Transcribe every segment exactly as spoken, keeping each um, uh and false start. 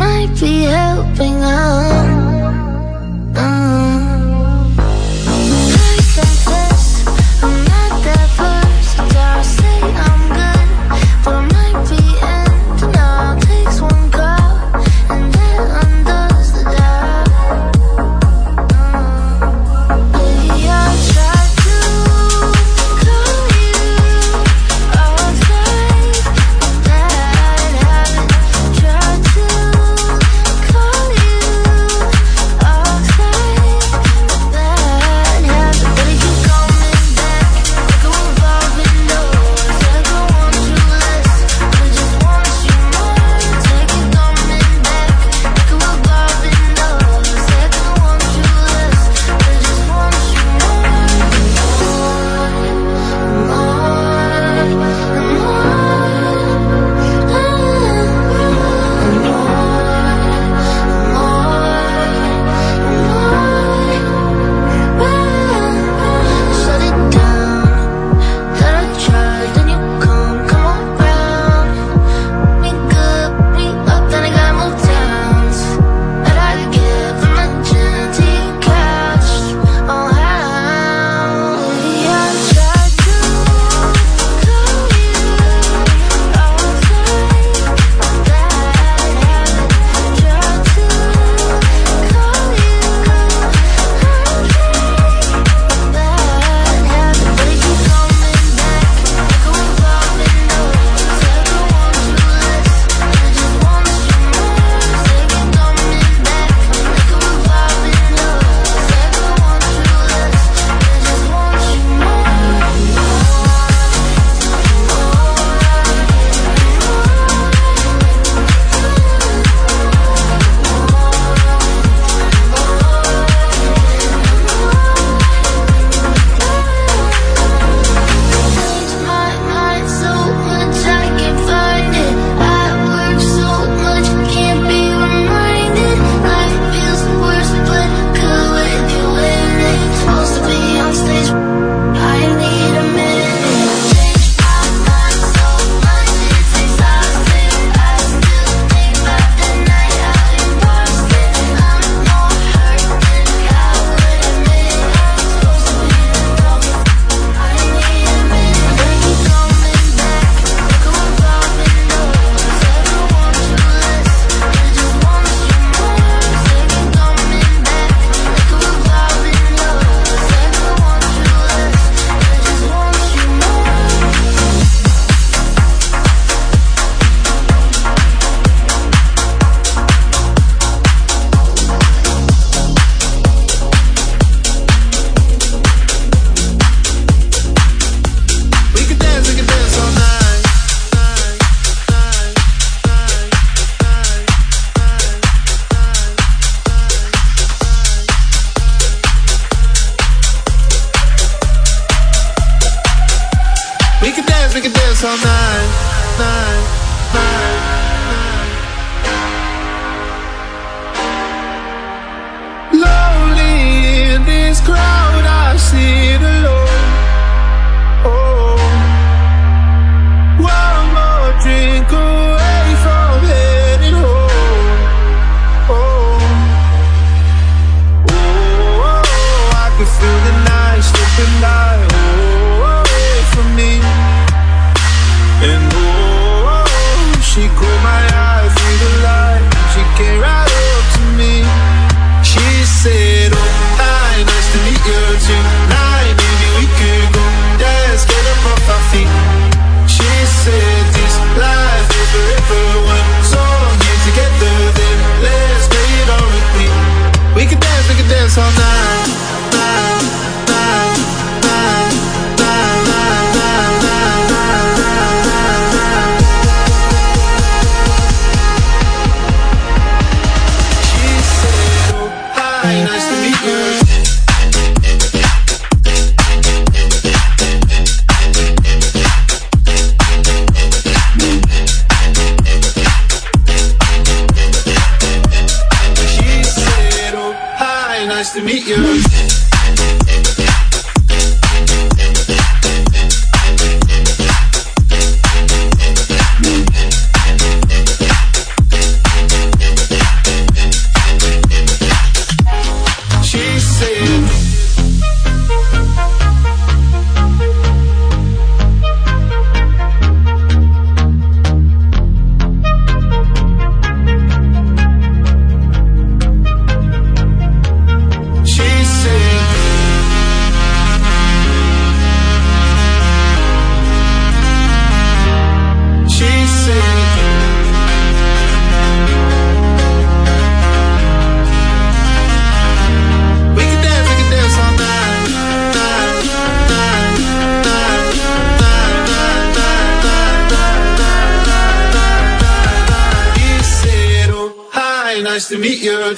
might be helping out. Mm. I confess, I'm not that versatile. Say I'm good, but I might be ending all. Takes one call, and that undoes the job. Mm. Baby, I tried to call you all night, but that habit. Tried to call you all night, but that habit. But you coming back like a revolving door. Said I want you less, but I just want you more. Take it coming back like a revolving door. Said I want you less, but I just want you more, more, shut it down. Thought I tried, then you come, come around. We good, we up, then I got more towns. But I give emergency cash. Oh how? Yeah, I tried to call you all night, but that habit. Tried to call you all night, but that habit. But you coming back like a revolving door. Said I want you less, but I just want you more. Said you coming back like a revolving door. Said I want you less, but I just want you Changed my mind so much I can't find it. I work so much, can't be reminded. Life feels worse, but good with you in it. Supposed to be on stage, I need a minute. Changed my mind so much, it's exhausting. I still think about the night out in Boston. I'm more hurt than I would admit. Supposed to be the problem, I need a minute. When you coming back like a revolving door. Said I want you less, but I just want you more. Said you coming back like a revolving door. Said I want you less, but I just want you more. We could dance, we could dance all night. We could dance, we could dance all night, night, night, night. Lonely in this crowd, I sit alone. Oh, one more drink away from heading home. Oh, oh, I can feel the night slipping by. Oh, away from me. And oh, she caught my eye through the light. She came right up to me. She said, oh, hi, nice to meet you tonight. Maybe we could go dance, get up off our feet. She said, this life is forever. One song here together, then let's play it on repeat. We could dance, we could dance all night, night, night, night, night, night, night, night, night, night. She said, oh, hi, nice to meet you. She said, oh, hi, nice to meet you. nice to meet you.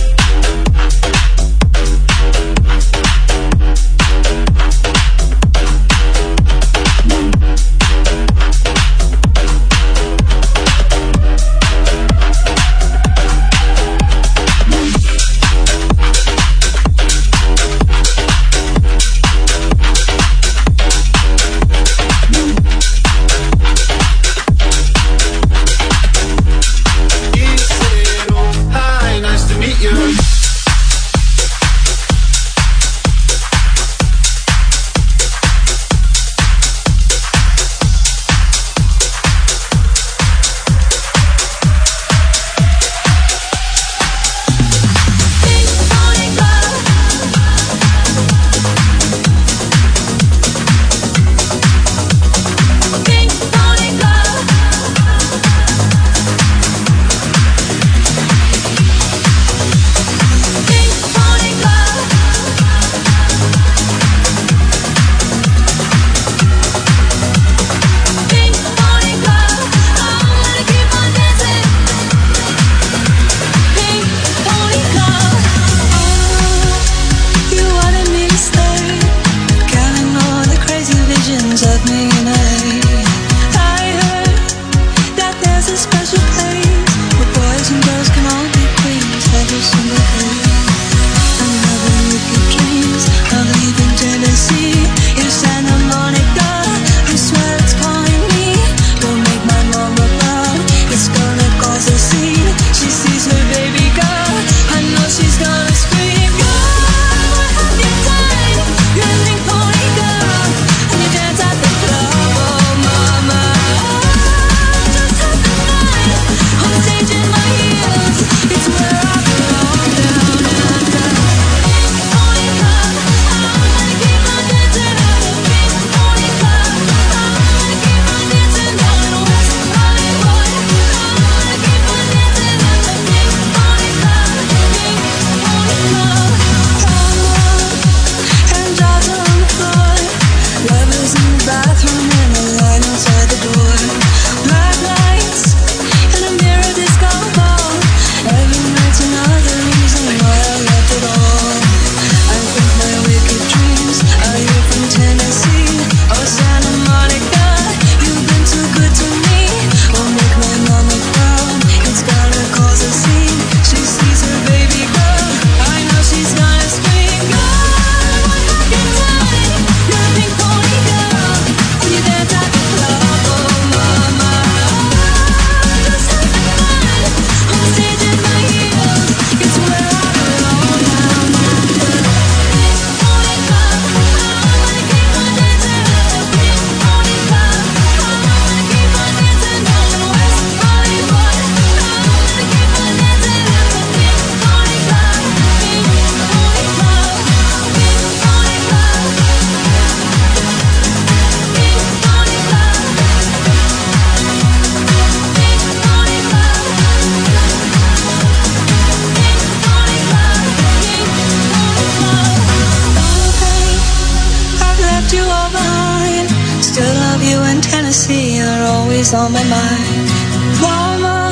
On my mind, Mama,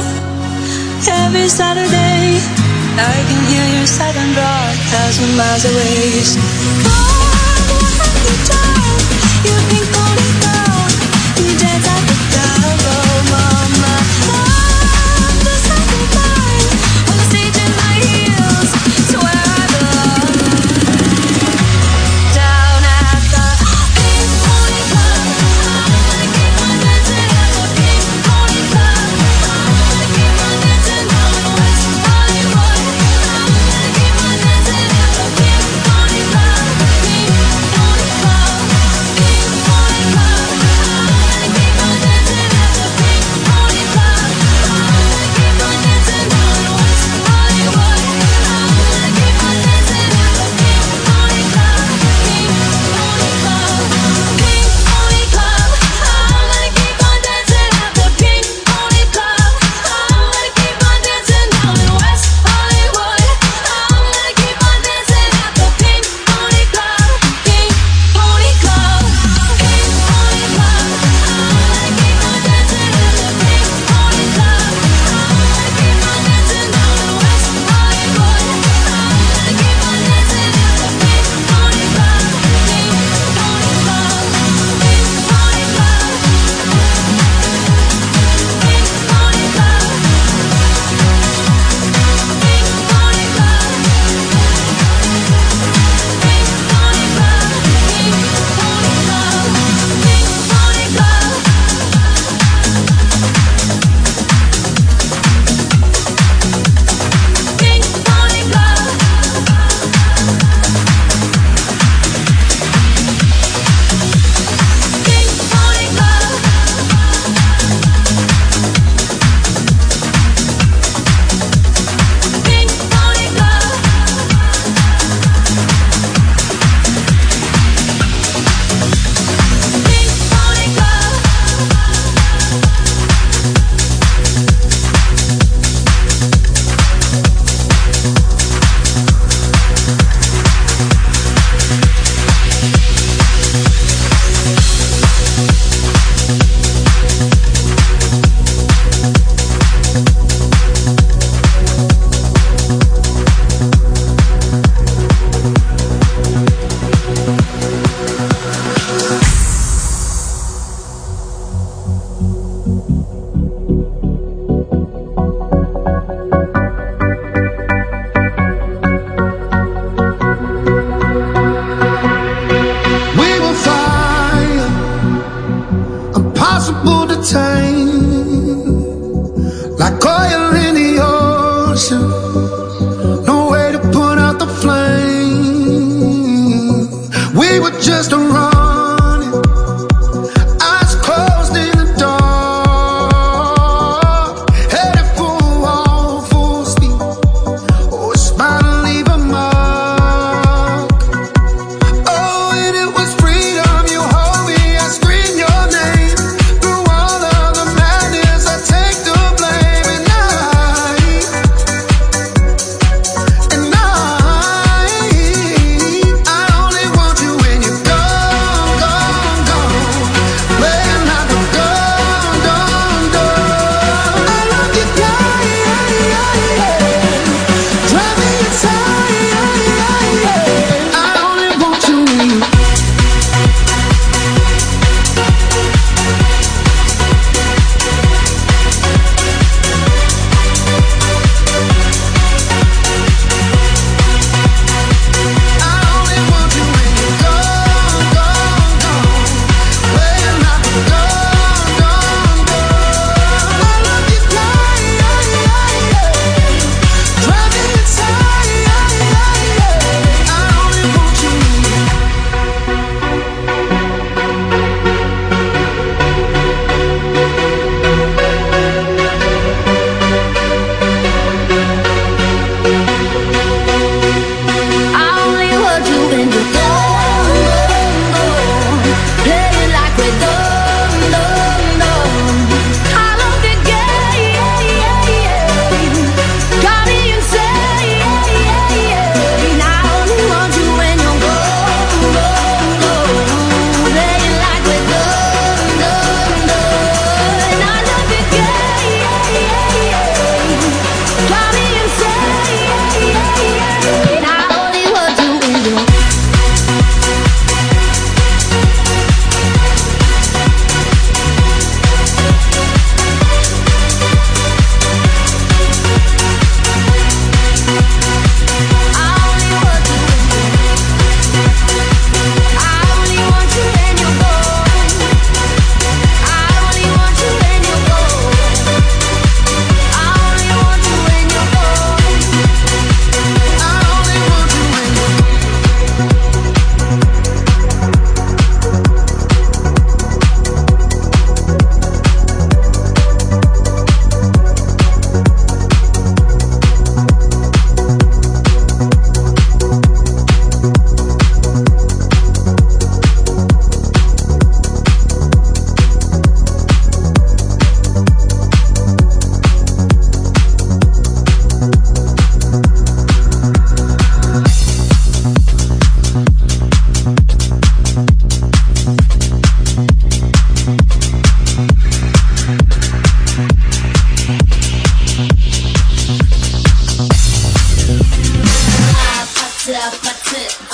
every Saturday I can hear your southern drawl a thousand miles away. So, Mom, what have you done? You think only down, you dance at the double, Mama. I'm just like a blind on the stage in my heels. It's where I belong. Down at the Pink Pony Club, I'm gonna keep on dancing at the Pink Pony Club. I'm gonna keep on dancing down in West Hollywood. I'm gonna keep on dancing at the Pink Pony Club, Pink Pony Club, Pink Pony Club.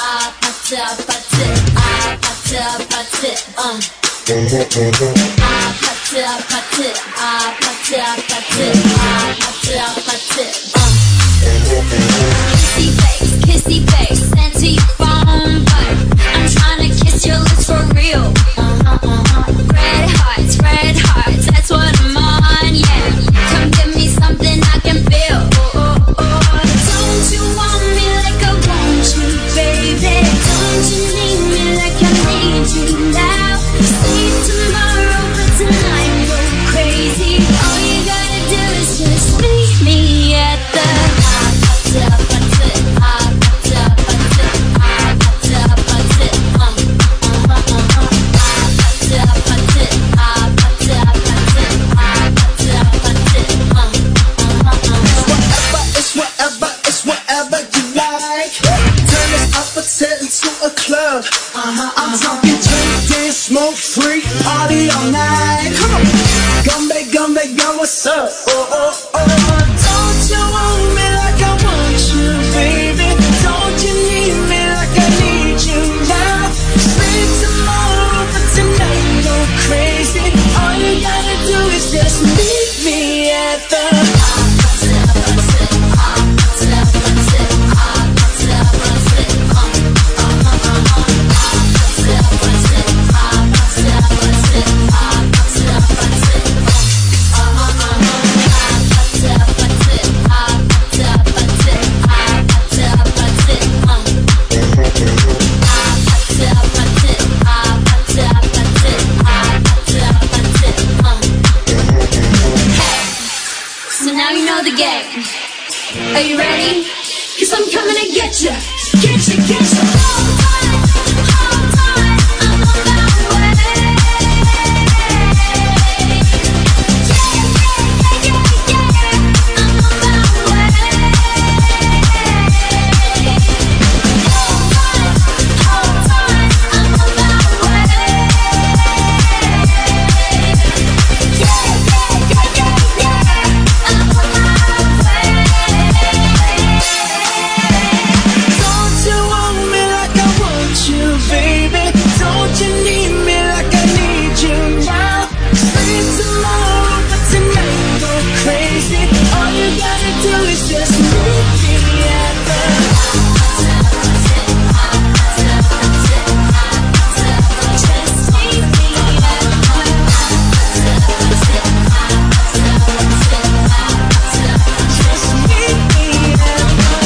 Kissy face, kissy face, sent to your phone, but I'm trying to kiss your lips for real. Uh-huh, uh-huh. Red hearts, red hearts, that's what I'm on, yeah. Come give me something I can feel. Oh, oh, oh. Don't you want me like I want you, baby? Don't you need me like I need you now? Sleep tomorrow, but tonight go crazy. All you gotta do is just meet me at the Uh-huh, I'm talking drink, dance, smoke, free, party all night. Come on, Gumbe, Gumbe, girl, what's up? Oh, oh, oh. Don't you want me like I want you, baby? Don't you need me like I need you now? Sleep tomorrow, but tonight go crazy. All you gotta do is just meet me at the Are you ready? Cause I'm coming to get you, get you, get you. Hold tight, hold tight, I'm on my way. Yeah, yeah, yeah, yeah, I'm on my way. Hold tight, hold tight, I'm on my way. Yeah, yeah, yeah, yeah, yeah, I'm on my way. Don't you want me like I want you, baby? Don't you need me like I need you now? Sleep tomorrow, but tonight go crazy. All you gotta do is just meet me at the just meet me at just meet me at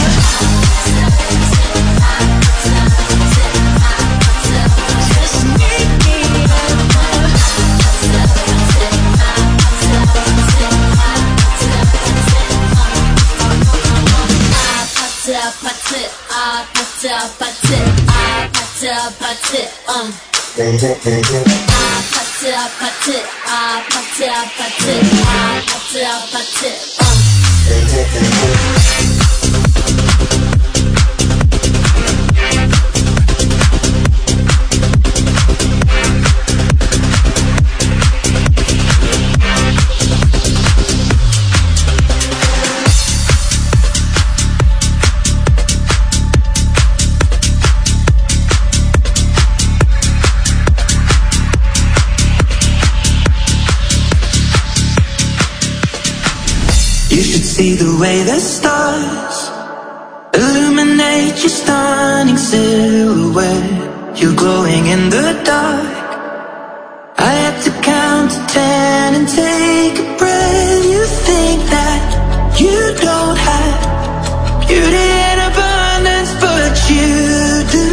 See the way the stars illuminate your stunning silhouette. You're glowing in the dark. I had to count to ten and take a breath. You think that you don't have beauty in abundance, but you do.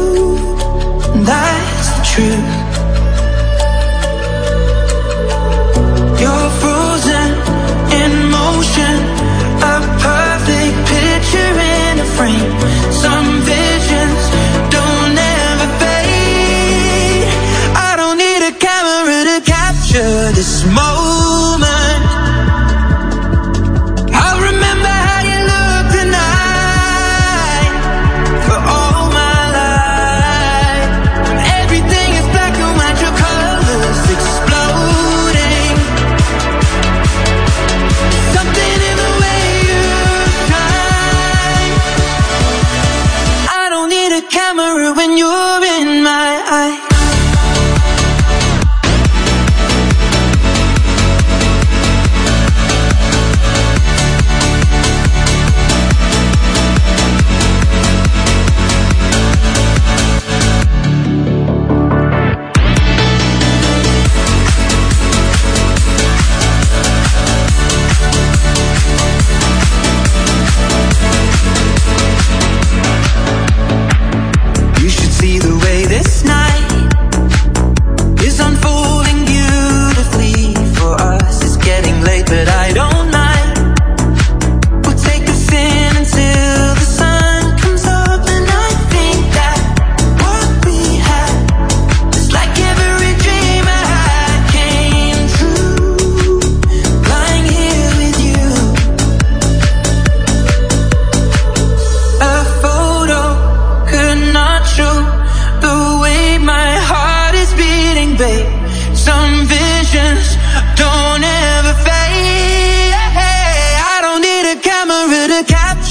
That's the truth. You're frozen in motion, a perfect picture in a frame. Some visions don't ever fade. I don't need a camera to capture this moment.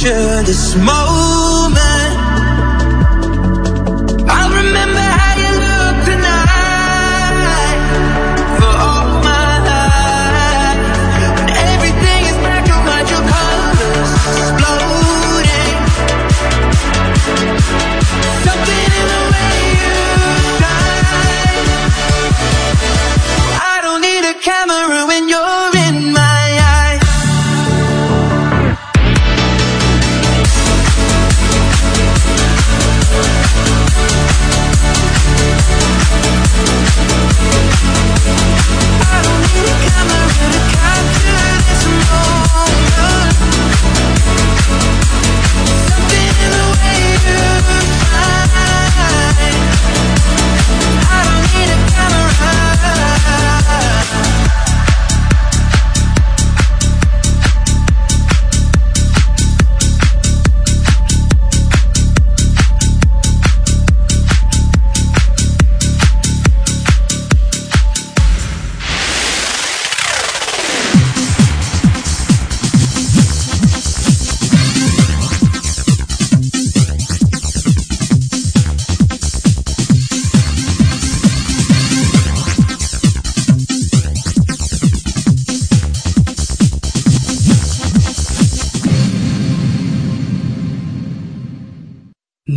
capture this moment.